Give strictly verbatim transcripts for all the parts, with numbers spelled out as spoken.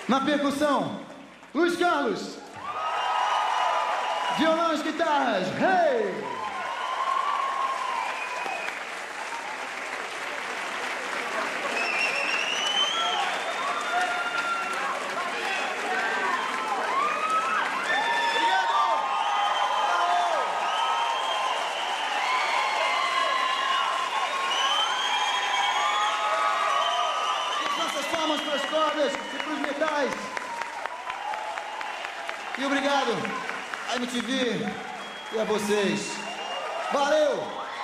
Na percussão, Luiz Carlos. Violão e guitarras, hey! Palmas para as cordas e para os metais. E obrigado a M T V e a vocês. Valeu!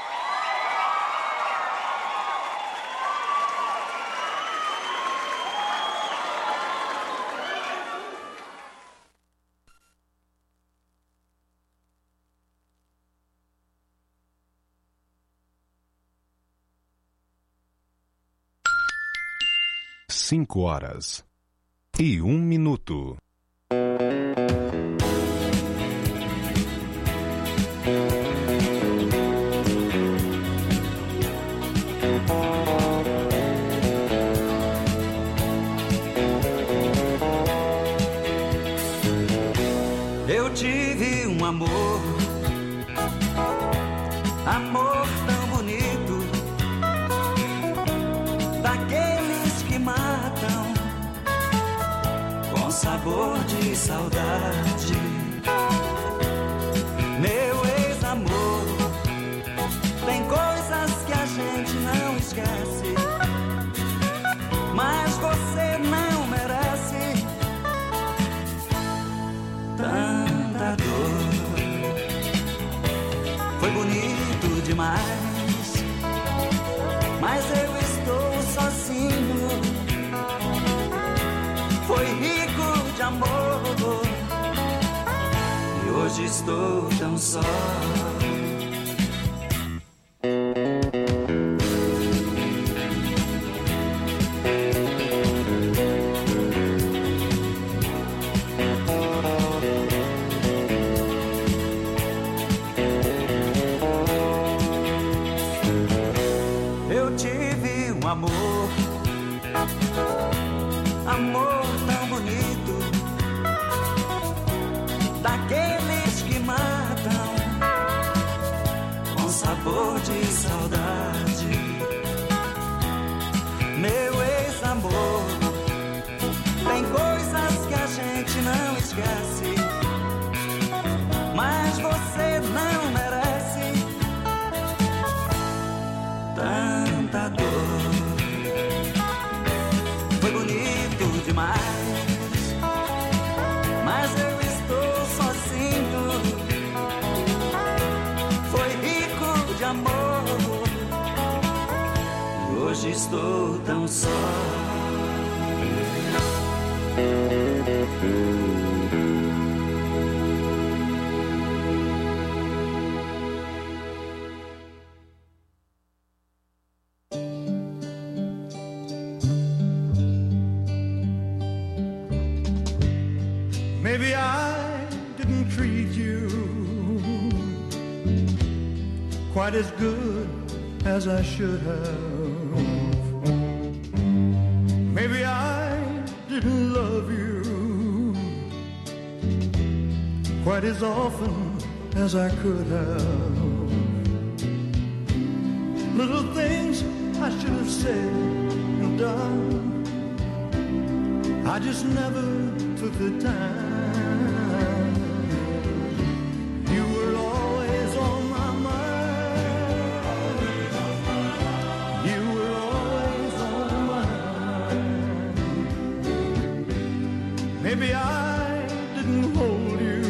Cinco horas e um minuto. Eu tive um amor, amor tão bonito, daqueles que matam com sabor de saudade. Meu ex-amor, tem coisas que a gente não esquece, mas você não merece tanta dor. Foi bonito demais, mas eu estou sozinho. Foi rico de amor e hoje estou tão só. Eu tive um amor, amor tão bonito, daqueles que matam com sabor de saudade. Meu ex-amor, tem coisas que a gente não esquece, mas você não merece tanta dor. Foi bonito demais, mas eu estou sozinho. Foi rico de amor e hoje estou tão só. Maybe I didn't treat you quite as good as I should have. Maybe I didn't love you quite as often as I could have. Little things I should have said and done, I just never took the time. You were always on my mind. You were always on my mind. Maybe I didn't hold you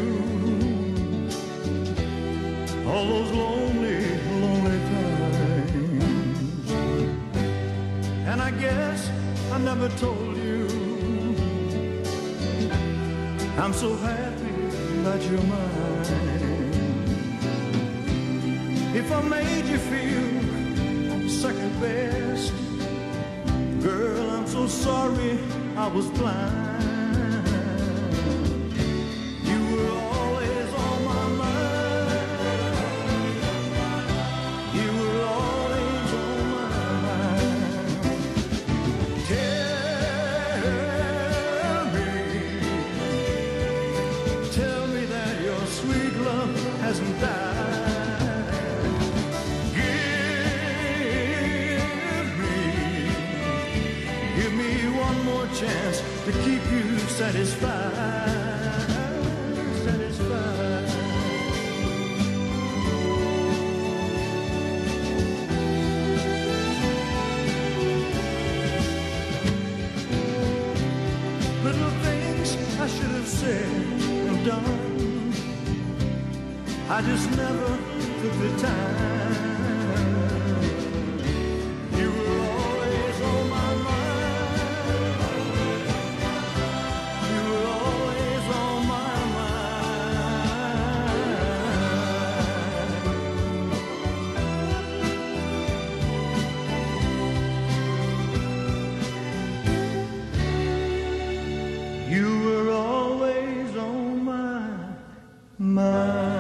all those lonely, lonely times. And I guess I never told you I'm so happy that you're mine. If I made you feel second best, girl, I'm so sorry I was blind. You were always on my mind. You were always on my mind. Tell me Give me one more chance to keep you satisfied, satisfied. Little things I should have said and done, I just never took the time. You were always on my mind. You were always on my mind. You were always on my mind.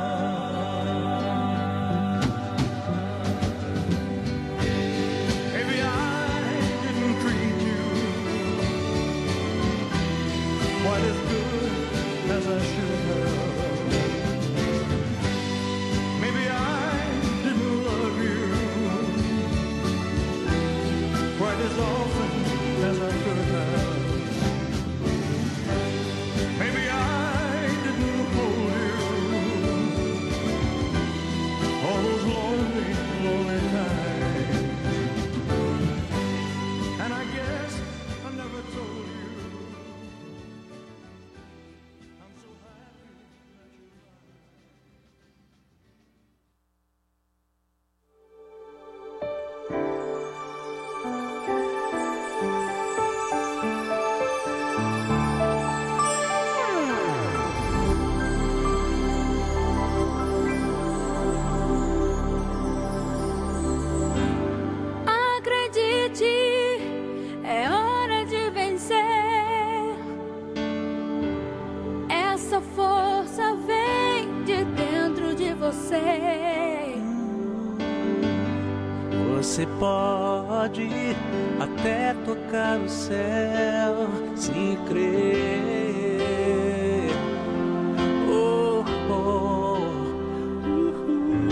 Você pode até tocar o céu se crer. Oh, oh, uh-huh.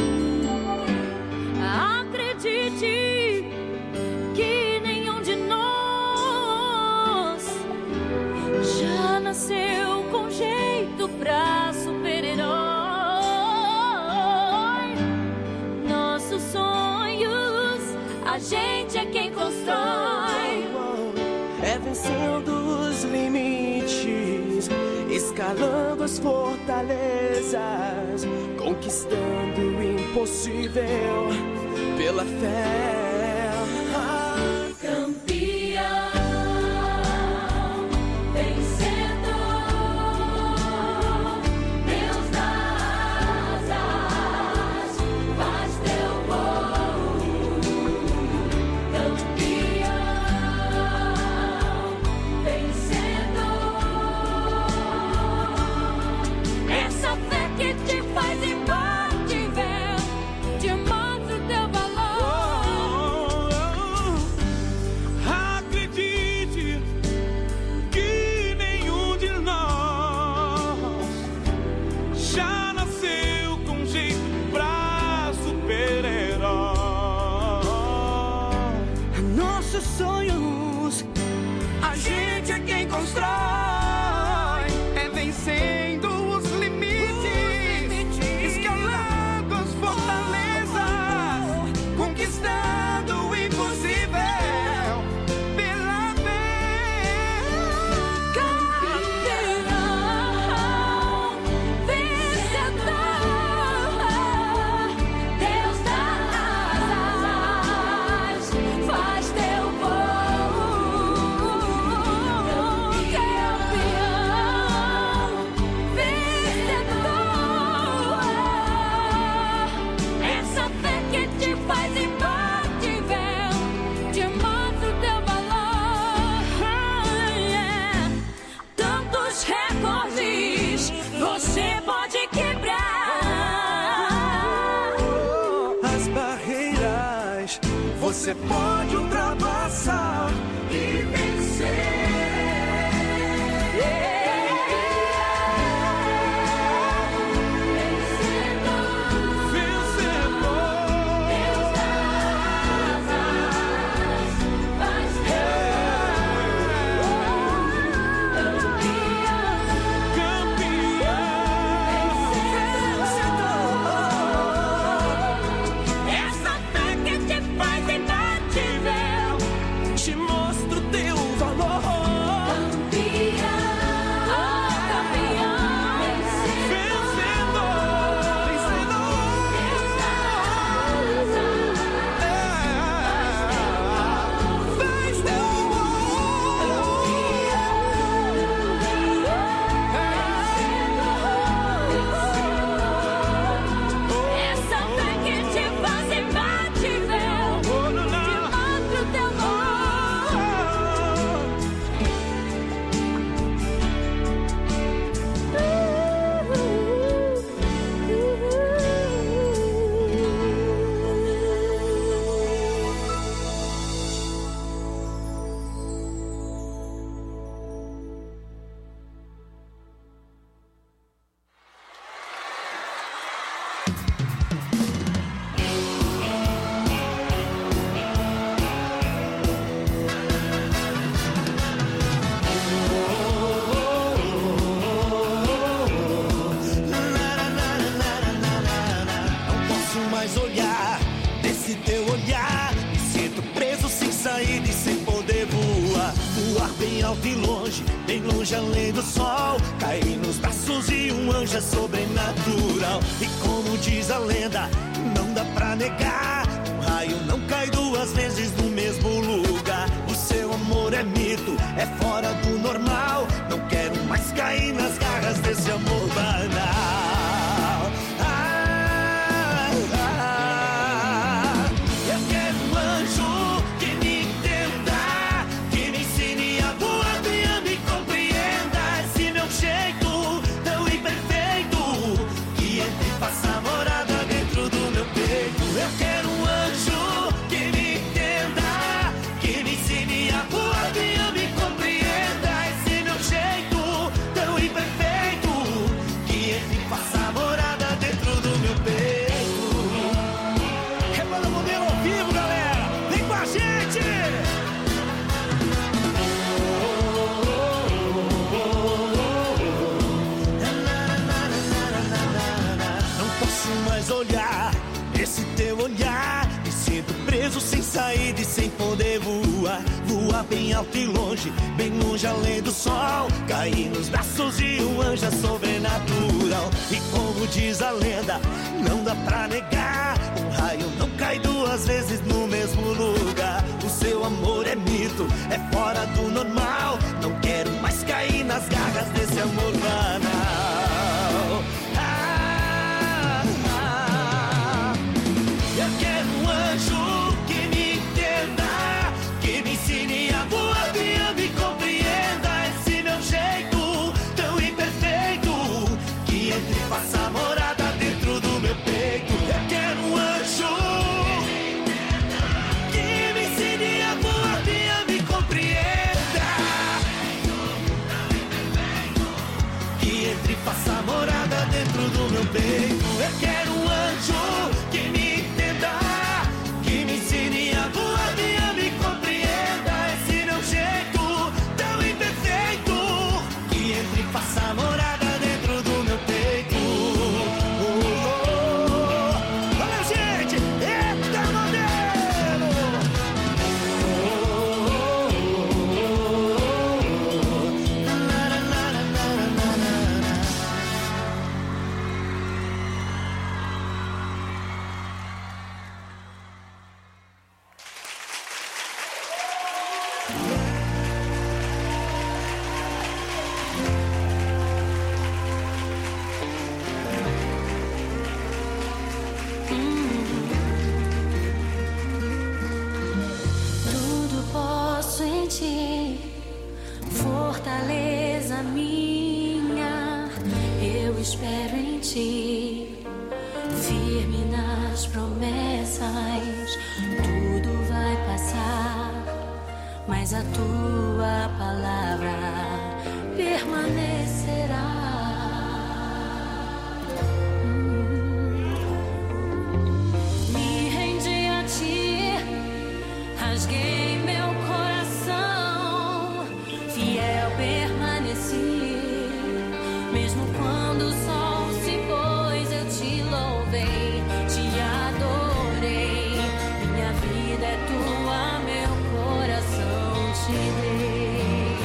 Acredite que nenhum de nós já nasceu com jeito pra super-herói. Nossos sonhos a gente é quem constrói. É vencendo os limites, escalando as fortalezas, conquistando o impossível pela fé. Campeão, vencedor, Deus das asas, faz teu voo. Campeão, vencedor, essa fé que te faz imbatível, te mostra o teu valor. Acredite que nenhum de nós já nasceu com jeito pra super-herói. Nossos sonhos, a gente é quem constrói. É vencendo os limites, escalando as fortalezas, conquistando o impossível pela fé. Campeão, vencedor, Deus das asas, faz teu voo. Campeão, vencedor, essa fé que te faz imbatível, te mostra o teu valor. Yeah. Tantos recordes você pode quebrar. As barreiras você pode ultrapassar e vencer. Vencedor, Deus das asas, faz teu bem alto e longe, bem longe além do sol. Caí nos braços de um anjo sobrenatural. E como diz a lenda, não dá pra negar, um raio não cai duas vezes no mesmo lugar. O seu amor é mito, é fora do normal. Não quero mais cair nas garras desse amor banal. Ah, ah, eu quero um anjo que me entenda, que me ensine a voar, que me compreenda. Esse meu jeito tão imperfeito, que entre e faça morada dentro do meu peito. Eu quero um anjo que me entenda, que me ensine a voar, que me compreenda. Esse meu jeito tão imperfeito, que entre e faça morada dentro do meu peito. Rebanda Modelo ao vivo, galera! Vem com a gente! Não posso mais olhar esse teu olhar, me sinto preso sem saída e sem poder voar. Voar bem alto e longe, bem longe além do sol. Cair nos braços de um anjo sobrenatural. E como diz a lenda, não dá pra negar, um raio não cai duas vezes no mesmo lugar. O seu amor é mito, é fora do normal. Não quero mais cair nas garras desse amor banal. Ah, ah, eu quero um anjo que me entenda, que me ensine a voar, que me compreenda. Esse meu jeito tão imperfeito, que entre e faça morada dentro do meu peito. Eu quero um anjo que me ensine a voar, que me compreenda, que entre e faça morada dentro do meu peito. Eu quero um anjo que me entenda, que me ensine a voar, que me compreenda. Esse meu jeito tão imperfeito, que entre e faça morada dentro do meu peito. Oh, oh, oh. Valeu, gente! Eita, modelo! Oh, oh, oh, oh. Na, na, na, na, na, na, na, na. Tudo posso em ti, fortaleza minha. Eu espero em ti, firme nas promessas. Tudo vai passar, mas a tua palavra permanecerá. Me rendi a ti, rasguei meu coração, fiel permaneci. Mesmo quando o sol se pôs, eu te louvei, te adorei. Minha vida é tua, meu coração te dei.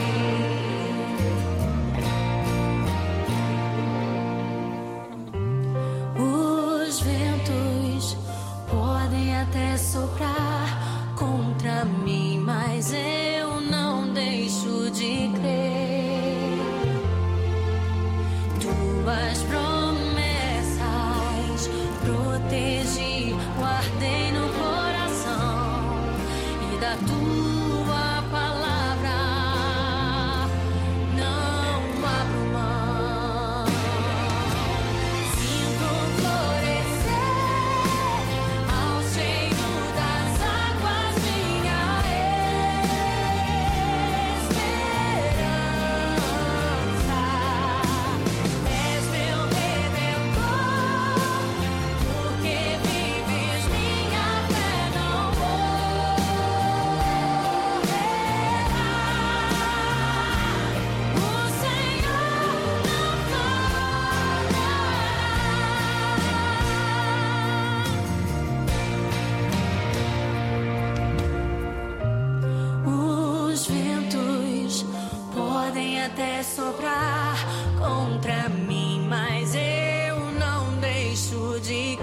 até soprar contra mim, mas eu não deixo de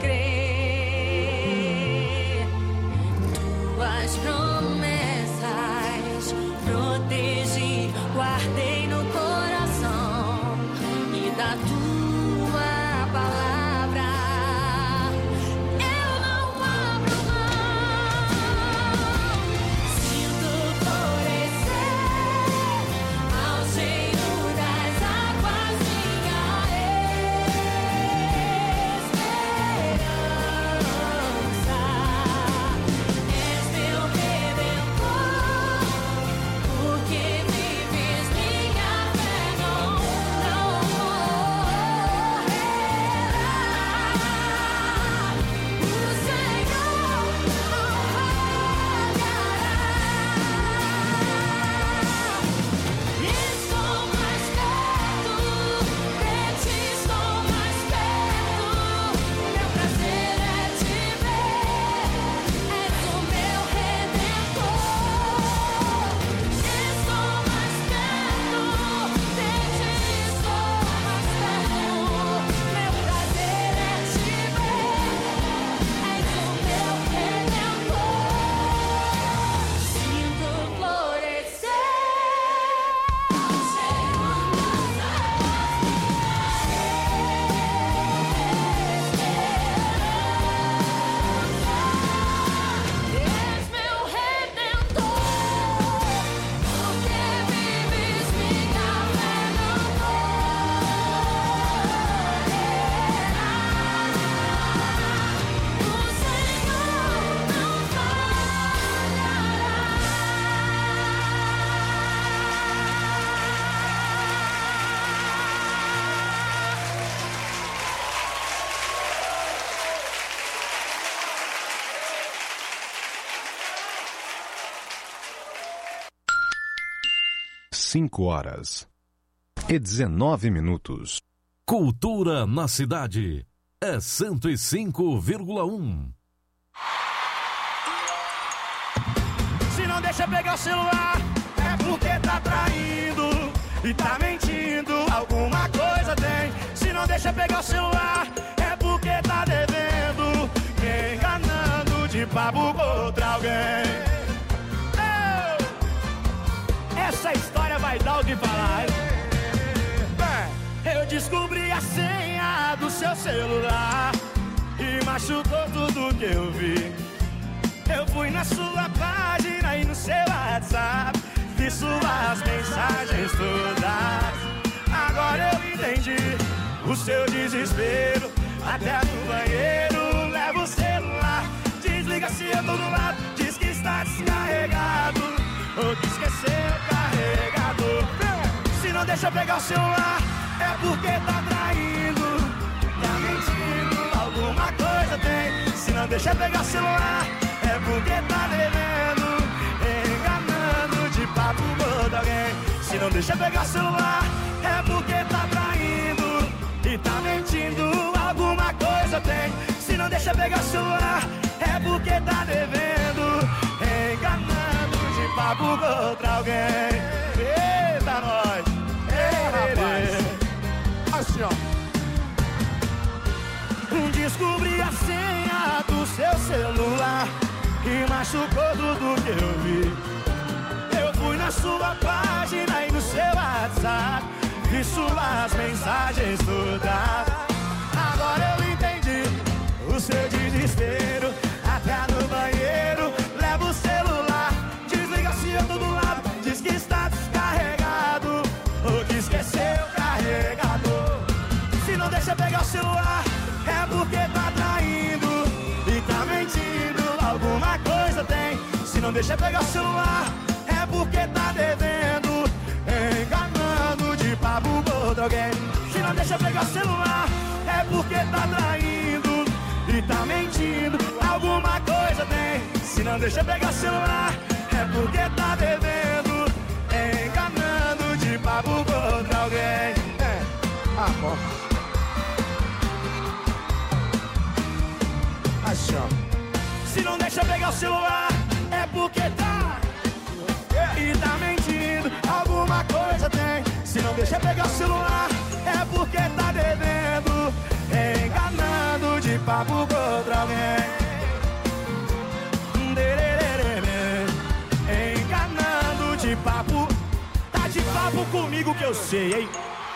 crer. Tuas promessas protegi, guardei no coração, e da tua palavra eu não abro mão. Sinto florescer ao cheiro das águas minha esperança. És meu redentor, porque vives minha fé, não, não morrerá. O Senhor olhará. Estou mais perto, de ti estou mais perto. Meu prazer é te ver, és o meu redentor. Estou mais perto, de ti estou mais perto. Meu prazer é te ver, és o meu redentor. Sinto florescer ao cheiro das és meu redentor, porque vives minha fé, não morrerá. O Senhor não Cinco horas e dezenove minutos. Cultura na cidade é cento e cinco vírgula um. Se não deixa pegar o celular, é porque tá traindo e tá mentindo. Alguma coisa tem. Se não deixa pegar o celular, é porque tá devendo, enganando de papo com outra alguém. Ei! Essa história vai dar o que falar. É, eu descobri a senha do seu celular e machucou tudo que eu vi. Eu fui na sua página e no seu WhatsApp, vi suas mensagens todas. Agora eu entendi o seu desespero. Até no banheiro leva o celular, desliga se eu tô do lado, diz que está descarregado, ou que esqueceu o carregador. Se não deixa pegar o celular, é porque tá traindo, tá mentindo, alguma coisa tem. Se não deixa pegar o celular, é porque tá devendo, enganando de papo com alguém. Se não deixa pegar o celular, é porque tá traindo e tá mentindo, alguma coisa tem. Se não deixa pegar o celular, é porque tá devendo, enganando de papo com outra alguém. Eita, nós! Ei, rapaz! Assim, ó. Descobri a senha do seu celular e machucou tudo que eu vi. Eu fui na sua página e no seu WhatsApp, vi suas mensagens todas. Agora eu entendi o seu desespero. Até no banheiro leva o celular, desliga se eu tô do lado, diz que está descarregado, ou que esqueceu o carregador. Se não deixa pegar o celular, é porque tá traindo e tá mentindo, alguma coisa tem. Se não deixa pegar o celular, é porque tá devendo, enganando de papo com outro alguém. Se não deixa pegar o celular, é porque tá traindo e tá mentindo, alguma coisa tem. Se não deixa pegar o celular, é porque tá devendo, enganando de papo com outro alguém. É, amor. Se não deixa pegar o celular, porque tá e tá mentindo, alguma coisa tem. Se brabo comigo que eu sei, hein?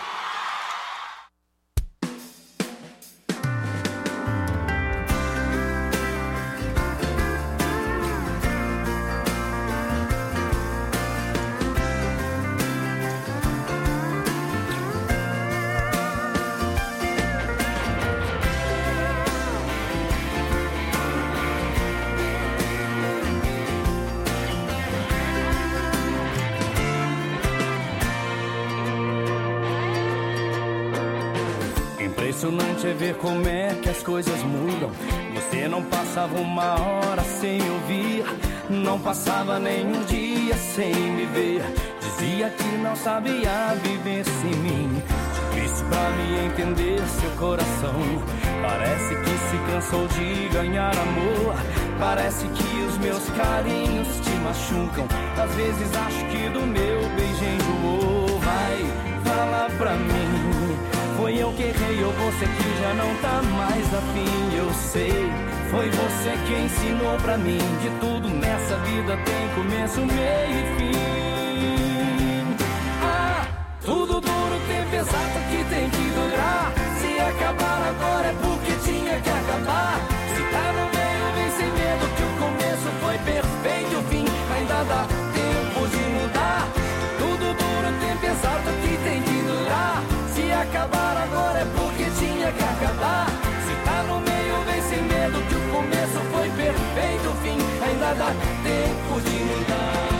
Impressionante é ver como é que as coisas mudam. Você não passava uma hora sem me ouvir, não passava nenhum dia sem me ver. Dizia que não sabia viver sem mim. Difícil pra me entender seu coração. Parece que se cansou de ganhar amor. Parece que os meus carinhos te machucam. Às vezes acho que do meu beijo enjoou. Vai, fala pra mim, foi eu que errei ou você que já não tá mais afim? Eu sei, foi você que ensinou pra mim que tudo nessa vida tem começo, meio e fim. Ah, tudo duro tem pesado que tem que durar. Se acabar agora é porque tinha que acabar. Se tá no meio vem sem medo que o começo foi perfeito, o fim ainda dá tempo de mudar. Tudo duro tem pesado que tem que durar. Se acabar agora é porque tinha que acabar. Se tá no meio vem sem medo que o começo foi perfeito, o fim ainda dá tempo de mudar.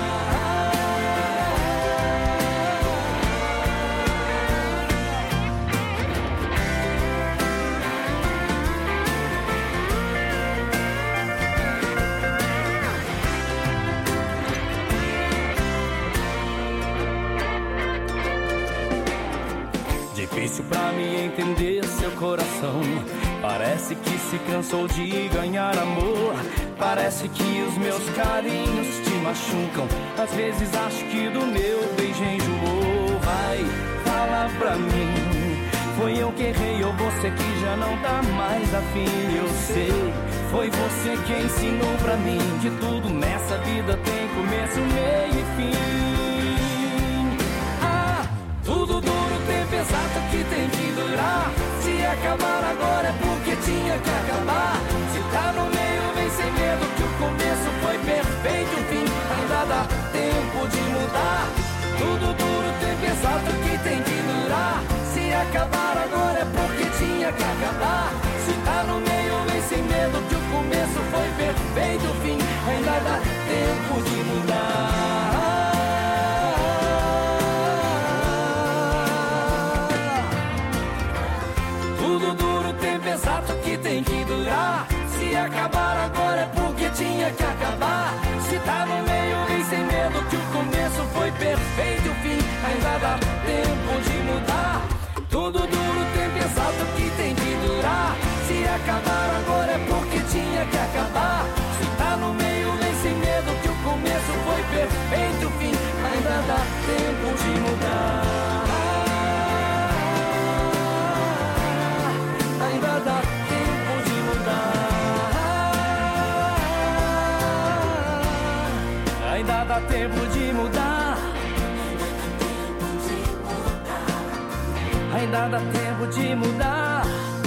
Difícil pra me entender seu coração. Parece que se cansou de ganhar amor. Parece que os meus carinhos te machucam. Às vezes acho que do meu beijo enjoou. Vai, fala pra mim, foi eu que errei ou você que já não tá mais afim? Eu sei, foi você que ensinou pra mim que tudo nessa vida tem começo, meio e fim. Ah, tudo duro tem pesado que tem que durar. Se acabar agora é porque tinha que acabar. Se tá no meio vem sem medo que o começo foi perfeito, o fim ainda dá tempo de mudar. Tudo duro tem pesado que tem que durar. Se acabar agora é porque tinha que acabar. Se tá no meio vem sem medo que o começo foi perfeito, o fim ainda dá tempo de mudar. Tudo duro tem pesado que tem que durar. Se acabar agora é porque tinha que acabar. Se tá no meio vem sem medo que o começo foi perfeito, o fim ainda dá tempo de mudar. Tudo duro tem pesado que tem que durar. Se acabar agora é porque tinha que acabar. Se tá no meio vem sem medo que o começo foi perfeito, o fim ainda dá tempo de mudar. Ainda dá tempo de mudar. Ainda dá tempo de mudar. Ainda dá tempo de mudar.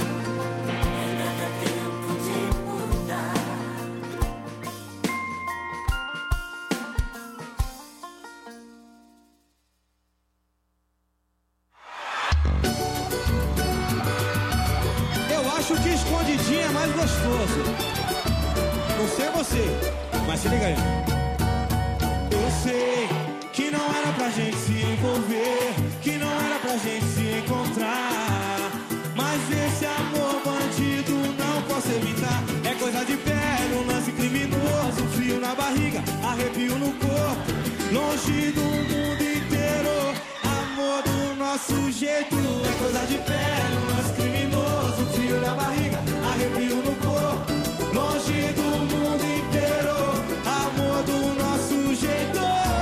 Eu acho que escondidinho é mais gostoso. Não sei você, mas se liga aí. Eu sei que não era pra gente se envolver, que não era pra gente se encontrar, mas esse amor bandido não posso evitar. É coisa de pele, um lance criminoso, frio na barriga, arrepio no corpo, longe do mundo inteiro. Amor do nosso jeito, é coisa de pele, um lance criminoso, frio na barriga, arrepio no corpo, longe do mundo inteiro. Amor do nosso jeito.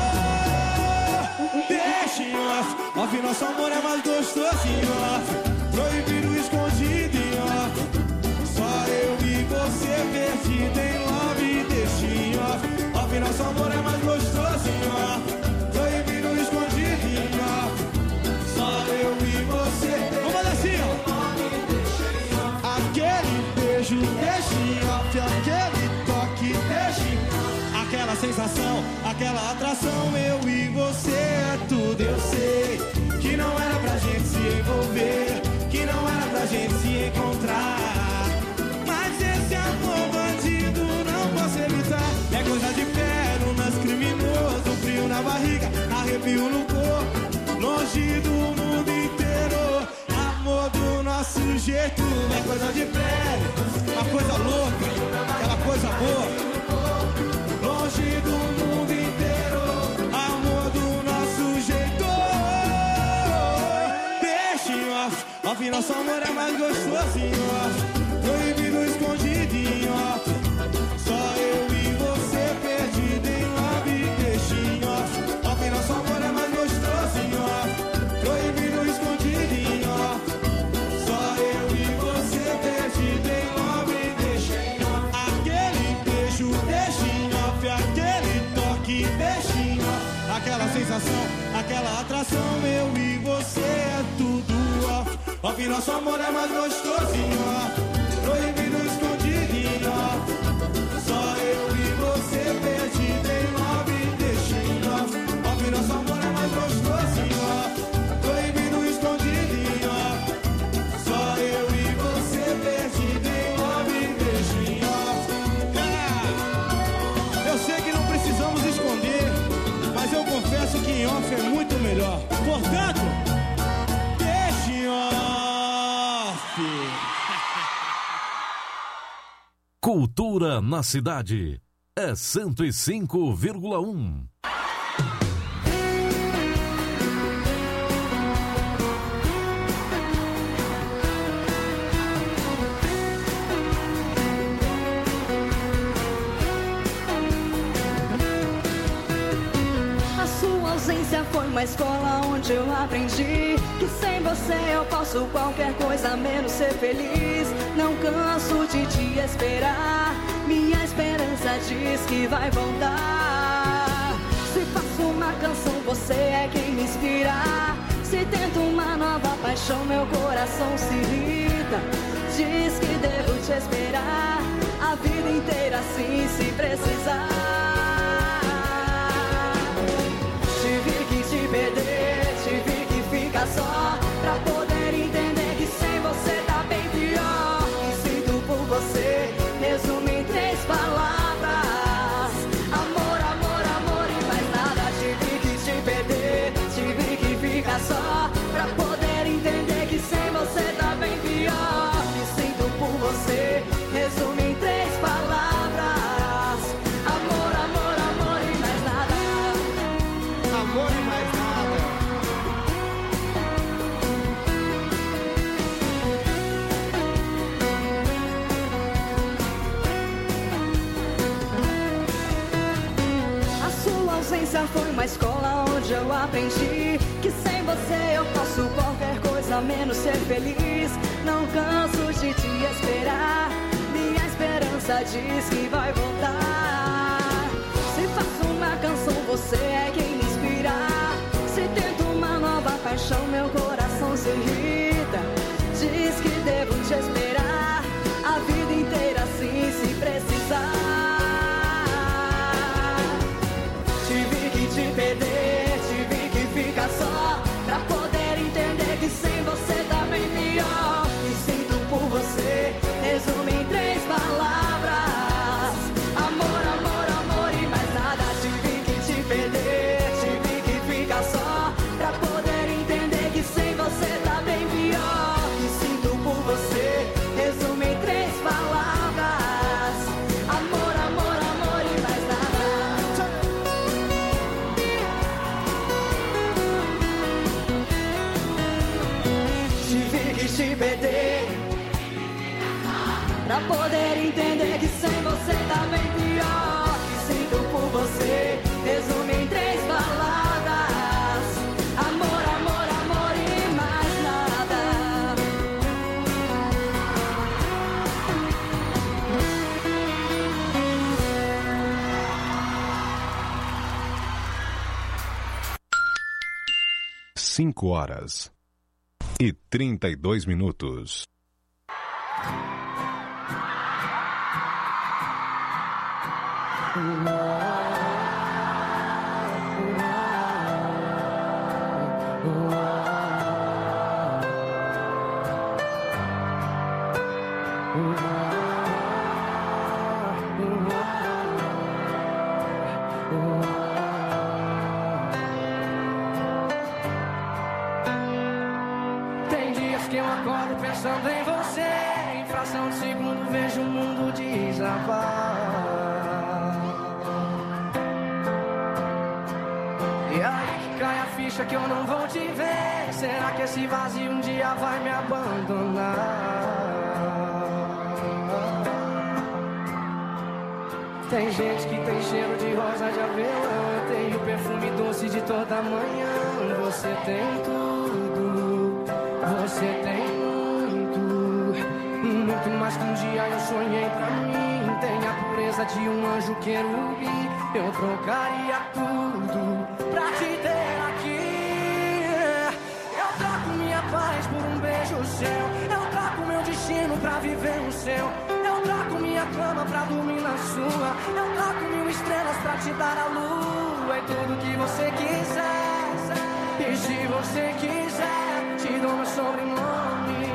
Deixa em off, off, nosso amor é mais gostoso em off. Proibido, escondido em off. Só eu e você perdido em love. Deixa em off, off, nosso amor é mais gostoso em off. Proibido, escondido em off. sensação, aquela atração, eu e você é tudo. Eu sei que não era pra gente se envolver, que não era pra gente se encontrar, mas esse amor bandido não posso evitar. É coisa de pé, no lance criminoso, frio na barriga, arrepio no corpo, longe do mundo inteiro. Amor do nosso jeito, é coisa de pé, uma coisa louca, aquela coisa boa. Longe do mundo inteiro, amor do nosso jeito. Deixe off, off, nosso amor é mais gostosinho, off. Proibido, escondidinho, off. Só eu e você perdido em love. Deixe off, off, nosso amor é mais gostosinho, off. Proibido, escondidinho, off. Só eu e você perdido em love. Deixe off, aquele beijo, deixe aquele toque, beijinho, aquela sensação, aquela atração, eu e você é tudo off. Off, nosso amor é mais gostosinho, off. Proibido, escondidinho, off. Só eu e você perdido em love. Deixinho off, off, nosso amor é mais gostosinho, off. Proibido, escondidinho, off. Só eu e você perdido em love. Deixinho off. Eu sei que não precisamos esconder, mas eu confesso que em off é muito melhor. Portanto, deixe em off. Cultura na cidade é cento e cinco vírgula um. Foi uma escola onde eu aprendi que sem você eu posso qualquer coisa menos ser feliz. Não canso de te esperar, minha esperança diz que vai voltar. Se faço uma canção, você é quem me inspira. Se tento uma nova paixão, meu coração se irrita. Diz que devo te esperar a vida inteira, assim se precisar. Tive que te perder, tive que ficar só pra poder entender que sem você tá bem pior. E sinto por você, resumo em três palavras: amor, amor, amor e mais nada. Tive que te perder, tive que ficar só pra poder entender que sem você tá bem pior. E sinto por você, resumo em três palavras: amor, amor, amor e mais nada. Amor e mais nada. A sua ausência foi uma escola onde eu aprendi que sem você eu posso qualquer coisa menos ser feliz. Não canso de te esperar, minha esperança diz que vai voltar. Se faço uma canção, você é quem me inspira. Se tento uma nova paixão, meu coração se irrita. Diz que devo te esperar a vida inteira, assim se precisar. Tive que te perder, tive que ficar só pra poder entender que sem você tá bem pior. E sinto por você, resumo em três palavras: amor, amor, amor e mais nada. Tive que te perder, tive que ficar só pra poder entender que sem você tá bem pior. E sinto por você, resumo em três palavras: amor, amor, amor e mais nada. Tive que te perder pra poder entender que sem você tá bem pior. E sinto por você, resumo em três palavras: amor, amor, amor e mais nada. Cinco horas e trinta e dois minutos. Oh, Tem dias que eu acordo pensando em você, em fração de segundo vejo o mundo desabar. E aí que cai a ficha que eu não vou te ver. Será que esse vazio um dia vai me abandonar? Tem gente que tem cheiro de rosa de avelã, eu tenho perfume doce de toda manhã. Você tem tudo, você tem muito, muito mais que um dia eu sonhei pra mim. Tem a pureza de um anjo querubim. Eu trocaria tudo pra te ter aqui. Eu troco minha paz por um beijo seu. Eu troco meu destino pra viver o seu. Eu troco minha cama pra dormir na sua. Eu troco mil estrelas pra te dar a lua. E tudo que você quiser. E se você quiser, te dou meu sobrenome.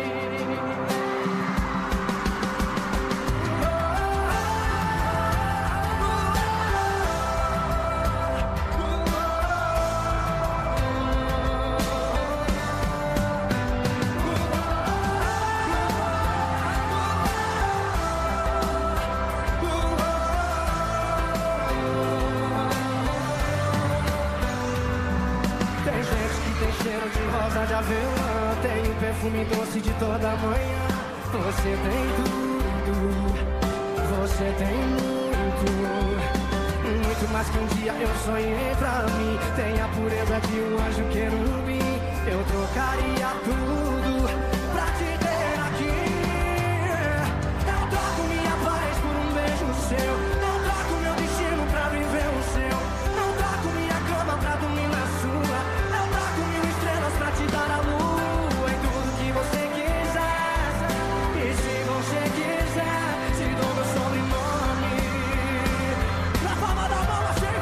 Cheiro de rosa de avelã, tem o perfume doce de toda manhã. Você tem tudo, você tem muito, muito mais que um dia eu sonhei pra mim. Tem a pureza de um anjo querubim. Eu trocaria tudo pra te ter aqui. Eu troco minha paz por um beijo seu. Eu troco meu destino pra viver o seu. Eu troco minha cama pra dormir na sua. Pra te dar a lua em tudo que você quiser. E se você quiser, te dou meu sobrenome. Na palma da mão, assim,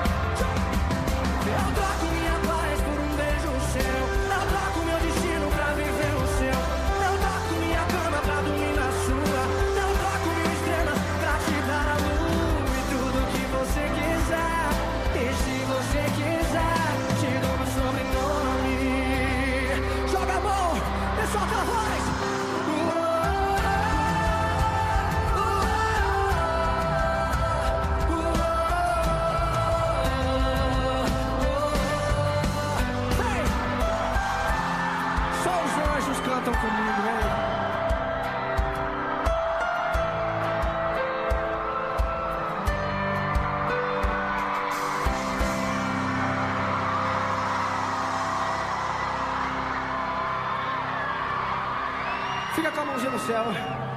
eu troco minha paz por um beijo seu. Eu troco meu destino pra viver o seu. Eu troco minha cama pra dormir na sua. Eu troco mil estrelas pra te dar a lua e tudo que você quiser. E se você quiser, te dou meu sobrenome. Joga a mão, solta a voz. Hey. Só os anjos cantam comigo, hein? Fica com a mãozinha no céu.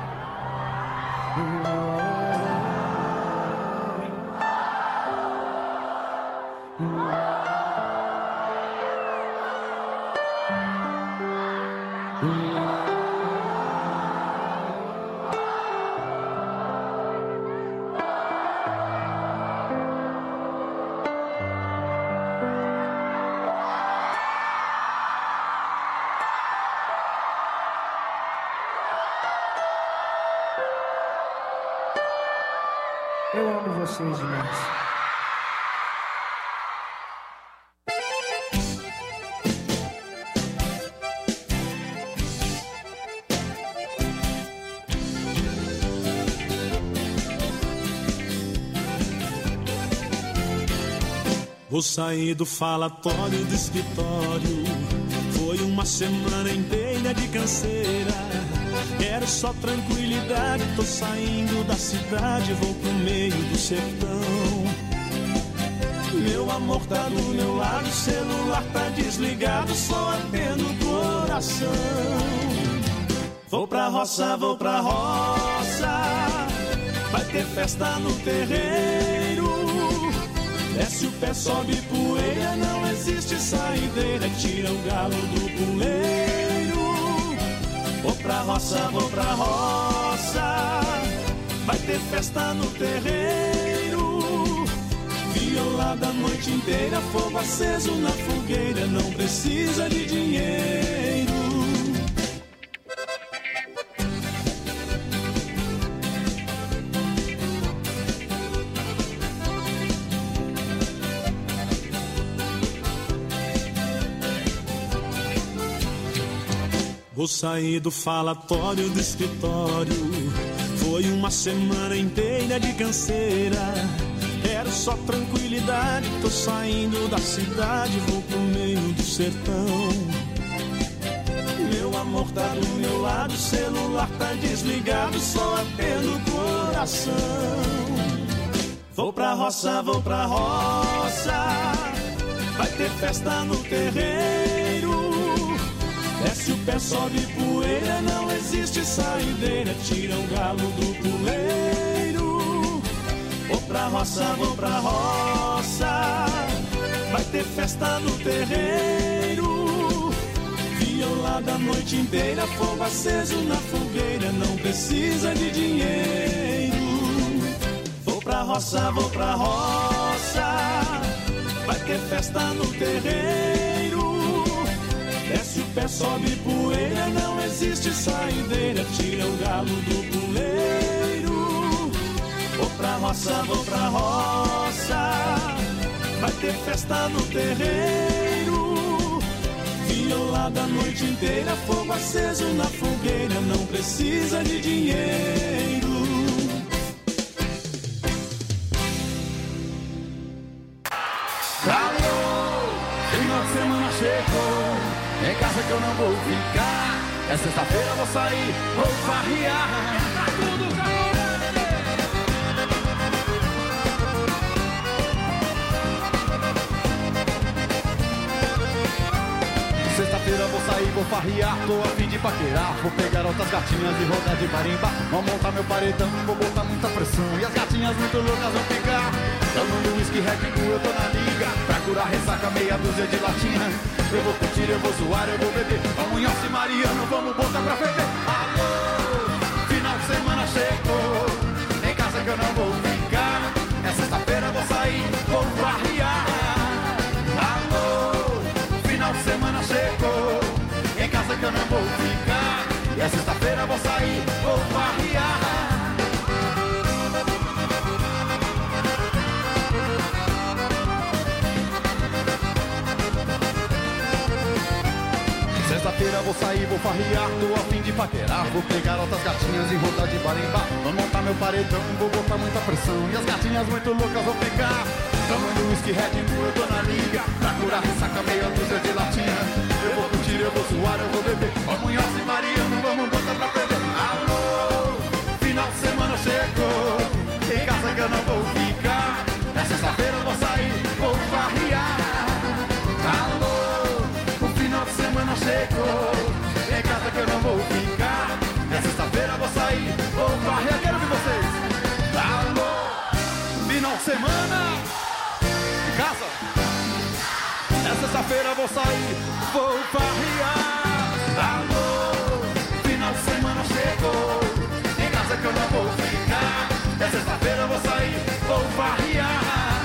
Eu amo vocês demais. Vou sair do falatório do escritório. Foi uma semana inteira de canseira. Quero só tranquilidade, tô saindo da cidade, vou pro meio do sertão. Meu amor tá do meu lado, o celular tá desligado, só atendo o coração. Vou pra roça, vou pra roça, vai ter festa no terreiro. Desce o pé, sobe poeira, não existe saideira, tira o galo do puleiro. Vou pra roça, vou pra roça, vai ter festa no terreiro. Violada a noite inteira, fogo aceso na fogueira, não precisa precisa de dinheiro. Vou sair do falatório do escritório. Foi uma semana inteira de canseira. Quero só tranquilidade. Tô saindo da cidade, vou pro meio do sertão. Meu amor tá do meu lado, o celular tá desligado, só atendo o coração. Vou pra roça, vou pra roça. Vai ter festa no terreiro. Desce o pé, sobe poeira, não existe saideira, tira o galo do puleiro. Vou pra roça, vou pra roça, vai ter festa no terreiro. Violada a noite inteira, fogo aceso na fogueira, não precisa de dinheiro. Vou pra roça, vou pra roça, vai ter festa no terreiro. Desce o pé, sobe poeira, não existe saideira, tira o galo do puleiro. Vou pra roça, vou pra roça, vai ter festa no terreiro. Violada a noite inteira, fogo aceso na fogueira, não precisa de dinheiro. Alô, final de semana chegou. Em casa que eu não vou ficar. É sexta-feira, vou sair, vou farrear. Tá tudo calor. Sexta-feira vou sair, vou farrear. Tô a fim de paquerar. Vou pegar outras gatinhas e rodar de marimba. Vou montar meu paredão, vou botar muita pressão. E as gatinhas muito loucas vão ficar. Tomando whisky, Red Bull, eu tô na liga. Pra curar ressaca, meia dúzia de latinha. Eu vou curtir, eu vou zoar, eu vou beber. Vamos Munhoz e Mariano, vamos botar pra ferver. Alô, final de semana chegou. Em casa que eu não vou ficar. É sexta-feira, vou sair, vou farrear. Alô, final de semana chegou. Em casa que eu não vou ficar. E é sexta-feira, vou sair, vou farrear. Sexta-feira vou sair, vou farrear, tô a fim de paquerar. Vou pegar outras gatinhas e rodar de barimba. Vou montar meu paredão, vou botar muita pressão. E as gatinhas muito loucas vão pegar. Tomando whisky, Red Bull, eu tô na liga. Pra curar ressaca, meia dúzia de latinha. Eu vou curtir, eu vou suar, eu vou beber. Ó Munhoz e Mariano, vamos botar pra perder. Alô, final de semana chegou. Em casa que eu não vou ficar. É sexta-feira eu vou sair, vou farrear. Alô, semana chegou, em casa que eu não vou ficar. É sexta-feira vou sair, vou farrear, quero ver vocês. Alô, final de semana, em casa. É sexta-feira vou sair, vou farrear. Alô, final de semana chegou, em casa que eu não vou ficar. É sexta-feira vou sair, vou farrear.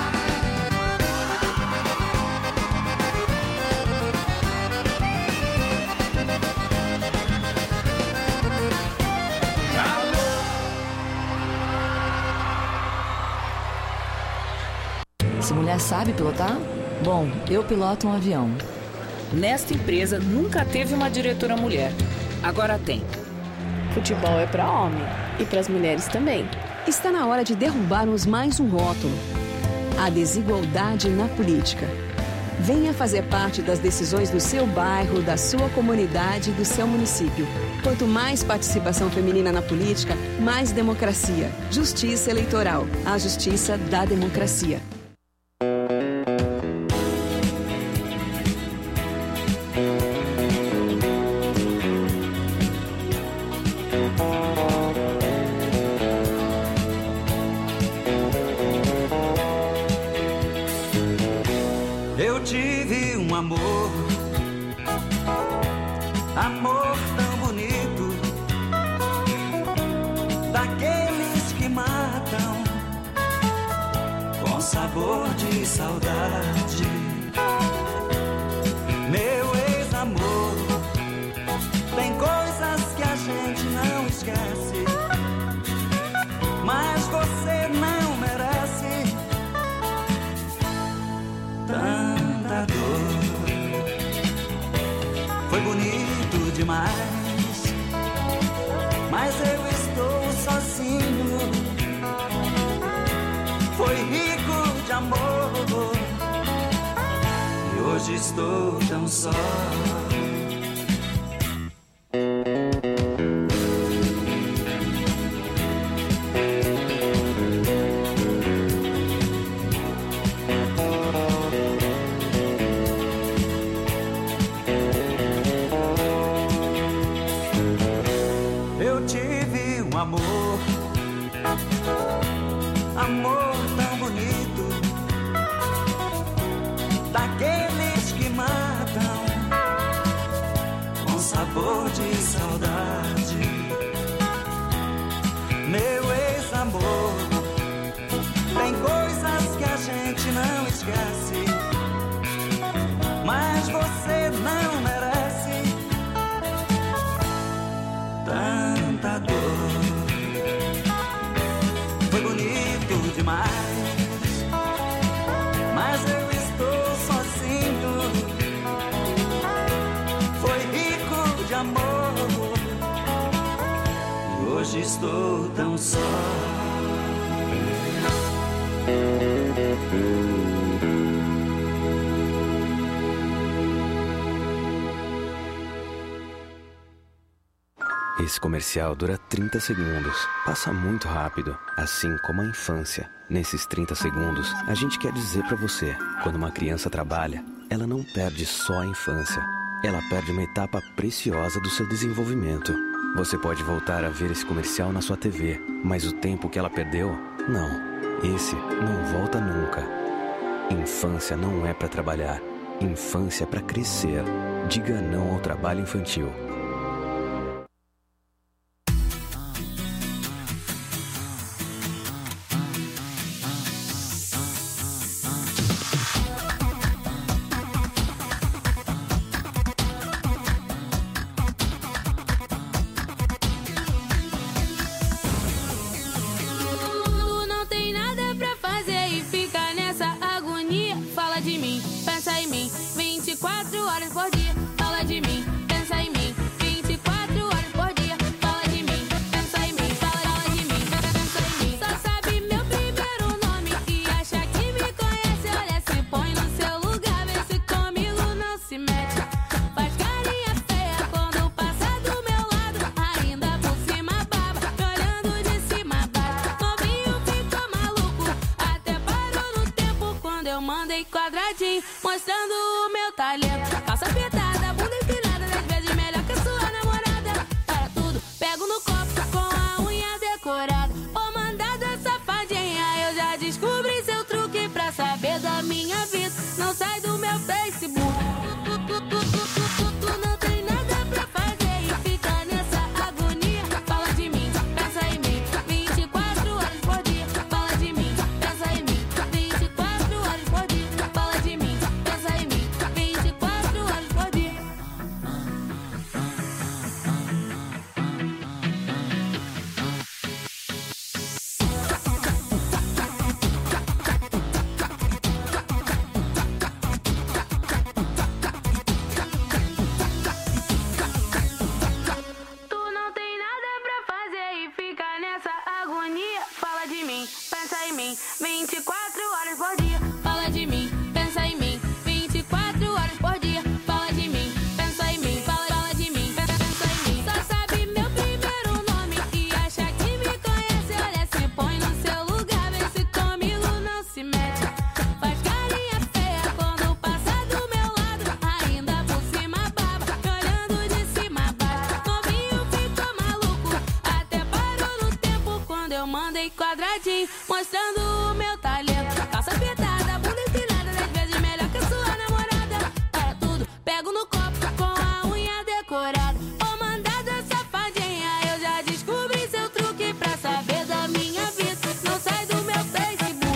Essa mulher sabe pilotar? Bom, eu piloto um avião. Nesta empresa nunca teve uma diretora mulher. Agora tem. Futebol é para homem e para as mulheres também. Está na hora de derrubarmos mais um rótulo: a desigualdade na política. Venha fazer parte das decisões do seu bairro, da sua comunidade e do seu município. Quanto mais participação feminina na política, mais democracia. Justiça Eleitoral. A justiça da democracia. Eu tive um amor, amor tão bonito, daqueles que matam com sabor de saudade. Meu ex-amor. Tem coisas que a gente não esquece, mas você não merece tanta dor. Foi bonito demais, mas eu estou sozinho. Foi rico de amor e hoje estou tão só. Eu tive um amor, amor tão bonito, daqueles que matam com sabor de saudade. Meu ex-amor, tem coisas que a gente não esquece, mas você não merece tanta dor. Foi bonito demais, mas eu estou sozinho. Foi rico de amor e hoje estou tão só. Esse comercial dura trinta segundos. Passa muito rápido, assim como a infância. Nesses trinta segundos, a gente quer dizer pra você: quando uma criança trabalha, ela não perde só a infância. Ela perde uma etapa preciosa do seu desenvolvimento. Você pode voltar a ver esse comercial na sua T V, mas o tempo que ela perdeu, não. Esse não volta nunca. Infância não é pra trabalhar. Infância é pra crescer. Diga não ao trabalho infantil. Mostrando o meu talento. Calça apertada, bunda empinada, dez vezes melhor que a sua namorada. Para tudo, pego no copo com a unha decorada. Ô mandada safadinha, eu já descobri seu truque pra saber da minha vida. Não sai do meu Facebook. Tu, tu, tu, tu, tu, tu, tu não tem nada pra fazer e fica nessa agonia. Fala de mim, pensa em mim, vinte e quatro horas por dia. Fala de mim, pensa em mim, vinte e quatro horas por dia. Fala de mim, pensa em mim, vinte e quatro horas por dia. Tu não tem nada pra fazer e fica nessa agonia. Fala de mim, pensa em mim, vinte e quatro horas por dia. Fala de mim, pensa em mim, vinte e quatro horas por dia. Fala de mim, pensa em mim, fala, fala de mim, pensa em mim. Só sabe meu primeiro nome e acha que me conhece. Olha, se põe no seu lugar, vê se comigo não se mete. Faz carinha feia quando passa do meu lado, ainda por cima baba, me olhando de cima a baixo. Novinho ficou maluco, até parou no tempo quando eu mandei quadradinho, mostrando o meu talento. Calça apertada, bunda empinada, dez vezes melhor que a sua namorada. Para tudo, pego no copo com a unha decorada. Ô mandada safadinha, eu já descobri seu truque pra saber da minha vida. Não sai do meu Facebook.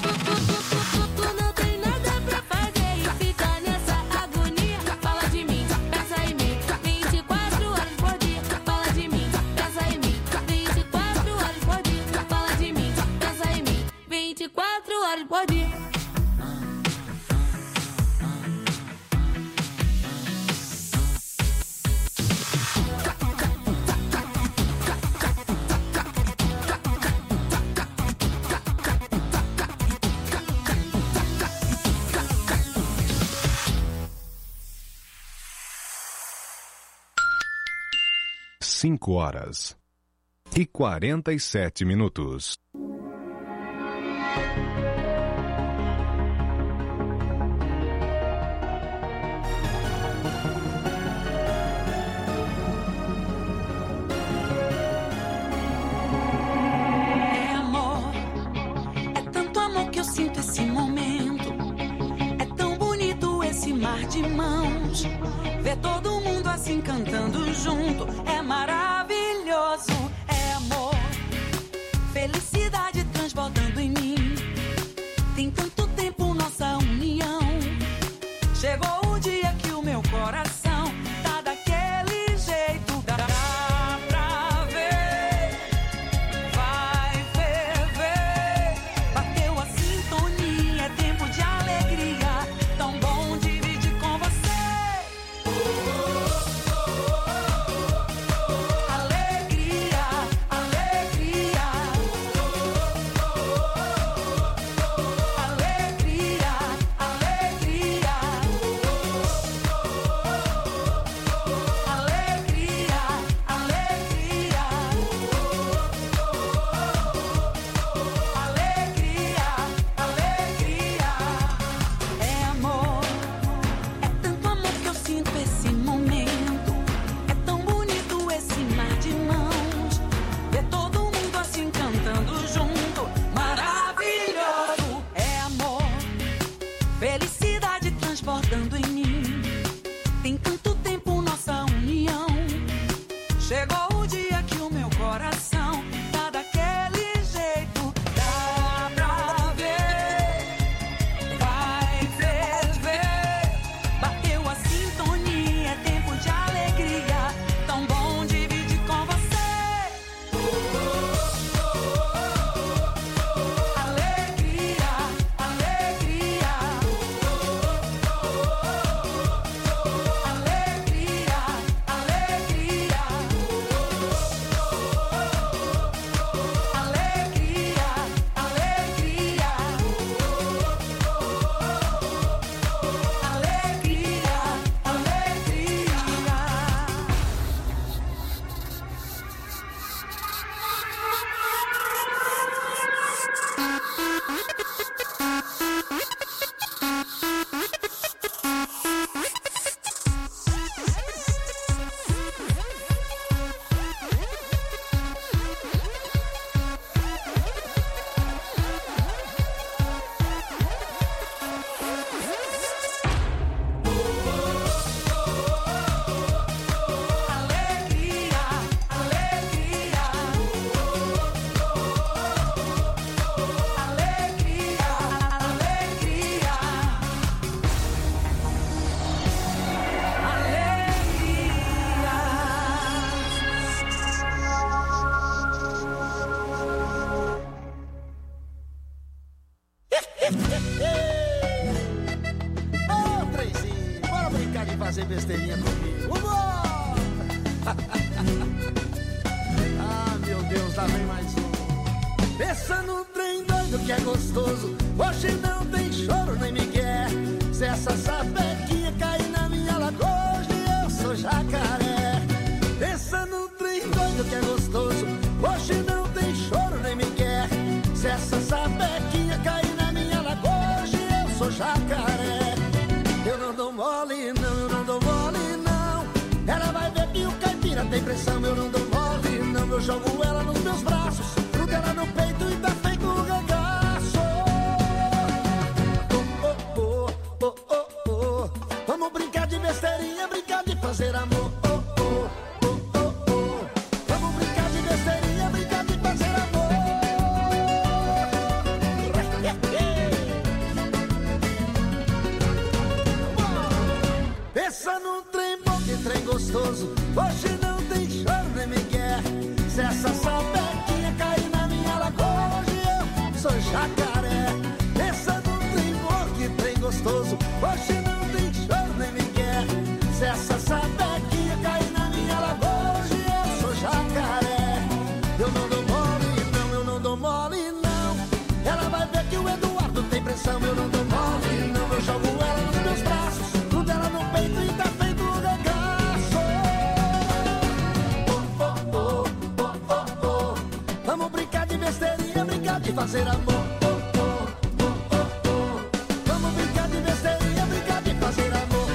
Tu não tem nada pra fazer e fica nessa agonia. Fala de mim, cinco horas e quarenta e sete minutos. É amor, é tanto amor que eu sinto esse momento. É tão bonito esse mar de mãos. Ver todo mundo assim cantando junto é maravilhoso. É amor, felicidade transbordando em mim. Tem tanto tempo nossa união. Chegou o dia que o meu coração tá daquele jeito. Dá pra ver, vai ferver. Bateu a sintonia, é tempo de alegria. Tão bom dividir com você. Alegria, alegria. Alegria, alegria. Alegria, alegria. Alegria, alegria. É amor, é tanto amor que eu sinto esse momento. É tão bonito esse mar de mãos. Ver todo mundo assim cantando junto, maravilhoso. É amor, felicidade transbordando em mim. Tem tanto tempo nossa união. Chegou o dia que o meu coração tá daquele jeito. Dá pra ver, vai ferver. Bateu a sintonia, é tempo de alegria. Tão bom dividir com você. Alegria, alegria. Alegria, alegria. Alegria, alegria. Alegria, Ô, trenzinho, bora brincar de fazer besteirinha comigo. Vambora! Ah, meu Deus, lá vem mais um. Pensa no trem doido que é gostoso. Hoje não tem choro nem migué. Se essa sapequinha cair na minha lagoa, hoje eu sou jacaré. Pensa no trem doido que é gostoso. Hoje não tem choro nem migué. Se essa sapequinha cair na minha lagoa, hoje eu sou jacaré. Eu não dou mole não, eu não dou mole não. Ela vai ver que o caipira tem pressão. Eu não dou mole não, eu jogo ela nos meus braços, grudo ela no peito e tá feito um regaço. Oh, oh, oh, oh, oh, oh. Vamos brincar de besteirinha, brincar de fazer amor. Oh, oh, oh, oh, oh. Vamos brincar de besteirinha, brincar de fazer amor. Pensa num trem bom, que trem gostoso. Hoje não tem choro nem migué. Se essa sapequinha cair na minha lagoa, hoje eu sou jacaré. Pensa num trem bom, que trem gostoso. Hoje não tem choro nem migué. Se essa sapequinha cair na minha lagoa, hoje eu sou jacaré. Eu não dou mole não, eu não dou mole não. Ela vai ver que o Eduardo tem pressão. Eu não dou mole não, eu jogo ela nos meus braços, grudo ela no peito e tá feito um regaço. Oh, de fazer amor. Vamos brincar de besteirinha, brincar de fazer amor.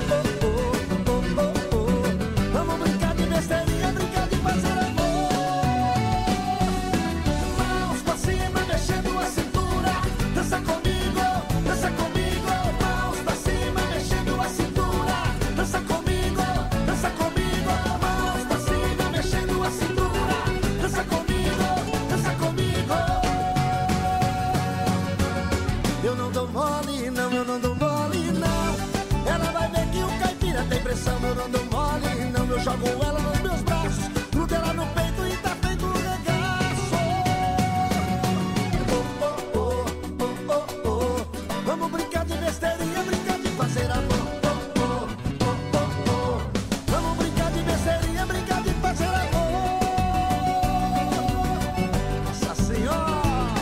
Vamos brincar de besteirinha, brincar de fazer amor. Mãos pra cima, mexendo a cintura. Dança comigo, dança comigo. Mãos pra cima, mexendo a cintura. Dança comigo, dança comigo. Mãos pra cima, mexendo a cintura. Dança comigo, dança comigo. Eu não dou mole, não, eu não dou mole, não. Ela vai ver que o caipira tem pressão. Eu não dou mole, não, eu jogo ela nos meus braços. Grudo ela no peito e tá feito um regaço. Oh, oh, oh, oh, oh, oh. Vamos brincar de besteirinha, brincar de fazer amor. Oh, oh, oh, oh, oh. Vamos brincar de besteirinha, brincar de fazer amor. Nossa Senhora.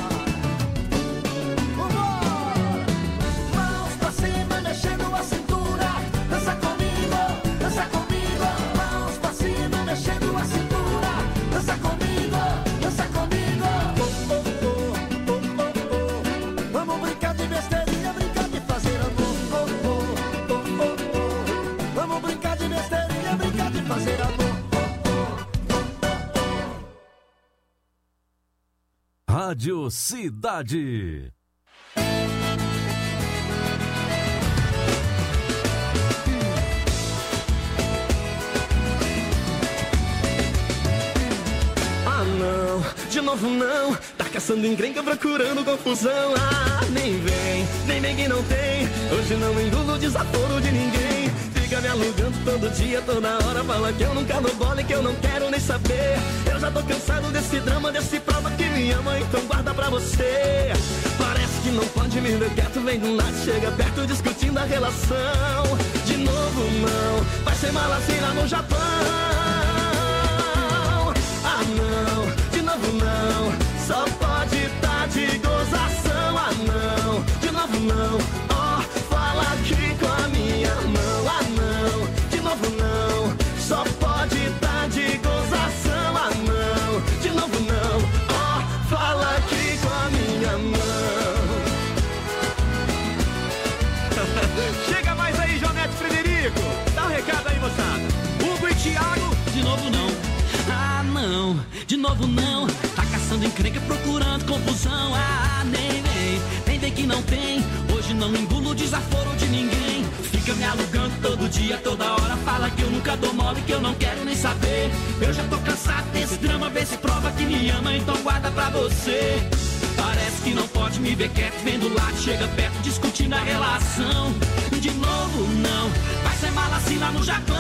Mãos pra cima, mexendo a cintura. Dança comigo, dança comigo. Mãos pra cima, mexendo a cintura. Dança comigo, dança comigo. Oh, oh, oh, oh, oh, oh. Vamos brincar de besteirinha, brincar de fazer amor. Oh, oh, oh, oh, oh. Vamos brincar de besteirinha, brincar de fazer amor. Rádio Cidade. Ah não, de novo não. Tá caçando encrenca, procurando confusão. Ah, nem vem, nem vem que não tem. Hoje não engulo desaforo de ninguém. Fica me alugando todo dia, toda hora. Fala que eu nunca dou bola e que eu não quero nem saber. Eu já tô cansado desse drama, desse prova que me ama, então guarda pra você. Parece que não pode me ver quieto, vem do lado, chega perto discutindo a relação. De novo não, vai ser mala assim lá no Japão. Ah não, de novo não, só pode tá de gozação. Ah não, de novo não, ó, oh, fala aqui com a minha mão. Ah não, de novo não, só pode tá de gozação. Ah não, de novo não, ó, oh, fala aqui com a minha mão. Chega mais aí, Jonete Frederico, dá um recado aí, moçada. Hugo e Thiago, de novo não. Ah não, de novo não. Tá caçando encrenca, procurando confusão. Ah, nem vem, nem vem que não tem. Hoje não engulo desaforo de ninguém. Fica me alugando todo dia, toda hora. Fala que eu nunca dou mole, que eu não quero nem saber. Eu já tô cansado desse drama, vê se prova que me ama, então guarda pra você. Parece que não pode me ver quieto, vem do lado, chega perto, discutindo a relação. De novo não, vai ser mala assim lá no Japão.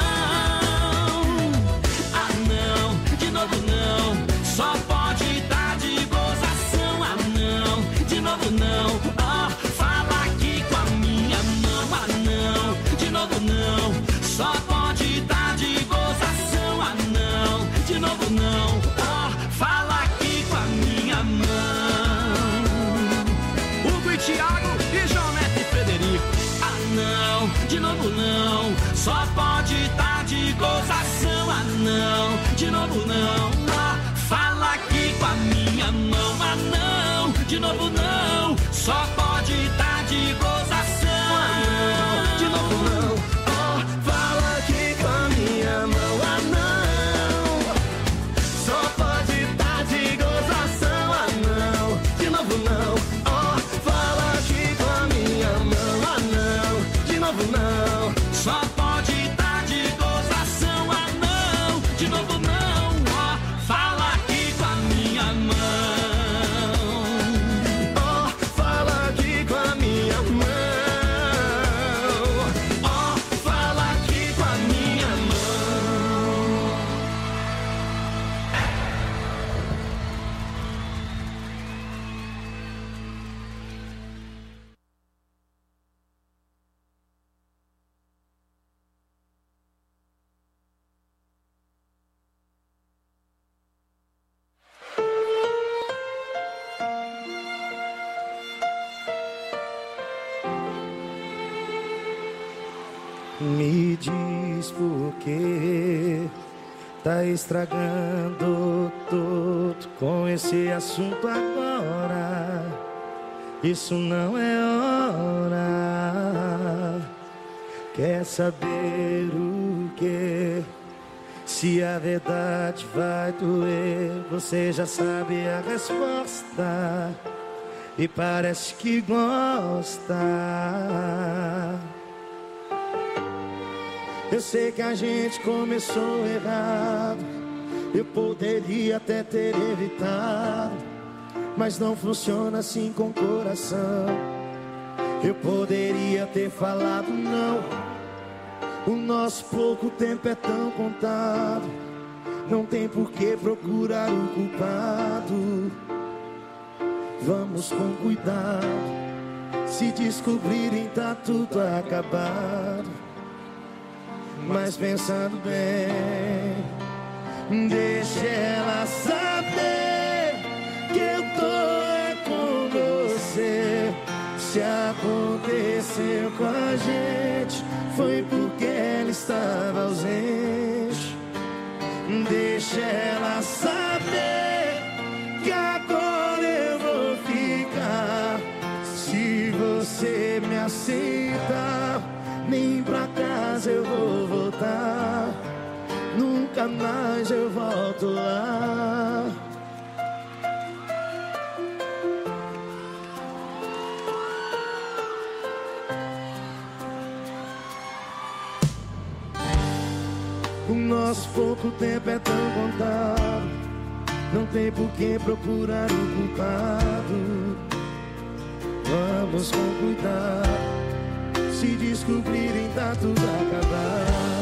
Ah não, de novo não, só pode tá de gozação. Ah não, de novo não, ó, oh, fala aqui com a minha mão. Ah não, de novo não, só pode tá de gozação. Ah não, de novo não, ó, oh, fala aqui com a minha mão. Hugo e Thiago e Jonete e Frederico. Ah não, de novo não, só pode tá de gozação. Ah não, de novo não, ó, fala aqui com a minha mão. Ah não, de novo não, só pode tá de gozação. Ah não, de novo não, ó, fala aqui com a minha mão. Ah não, só pode tá de gozação. Ah não, de novo não, ó, fala aqui com a minha mão. Ah não, de novo não, só pode tá de gozação. Ah não, de novo não, ó, fala aqui com a minha mão. Ó, fala aqui com a minha mão. Ó, fala aqui com a minha mão. Me diz por que tá estragando tudo com esse assunto agora. Isso não é hora. Quer saber o que? Se a verdade vai doer, você já sabe a resposta e parece que gosta. Eu sei que a gente começou errado, eu poderia até ter evitado, mas não funciona assim com o coração. Eu poderia ter falado não, o nosso pouco tempo é tão contado, não tem por que procurar o culpado. Vamos com cuidado, se descobrirem tá tudo acabado. Mas pensando bem, deixa ela saber que eu tô é com você. Se aconteceu com a gente, foi porque ela estava ausente. Deixa ela saber que agora eu vou ficar. Se você me aceita, nem pra casa eu vou voltar. Nunca mais eu volto lá. O nosso pouco tempo é tão contado, não tem por que procurar o culpado. Vamos com cuidado, se descobrirem tá tudo acabado.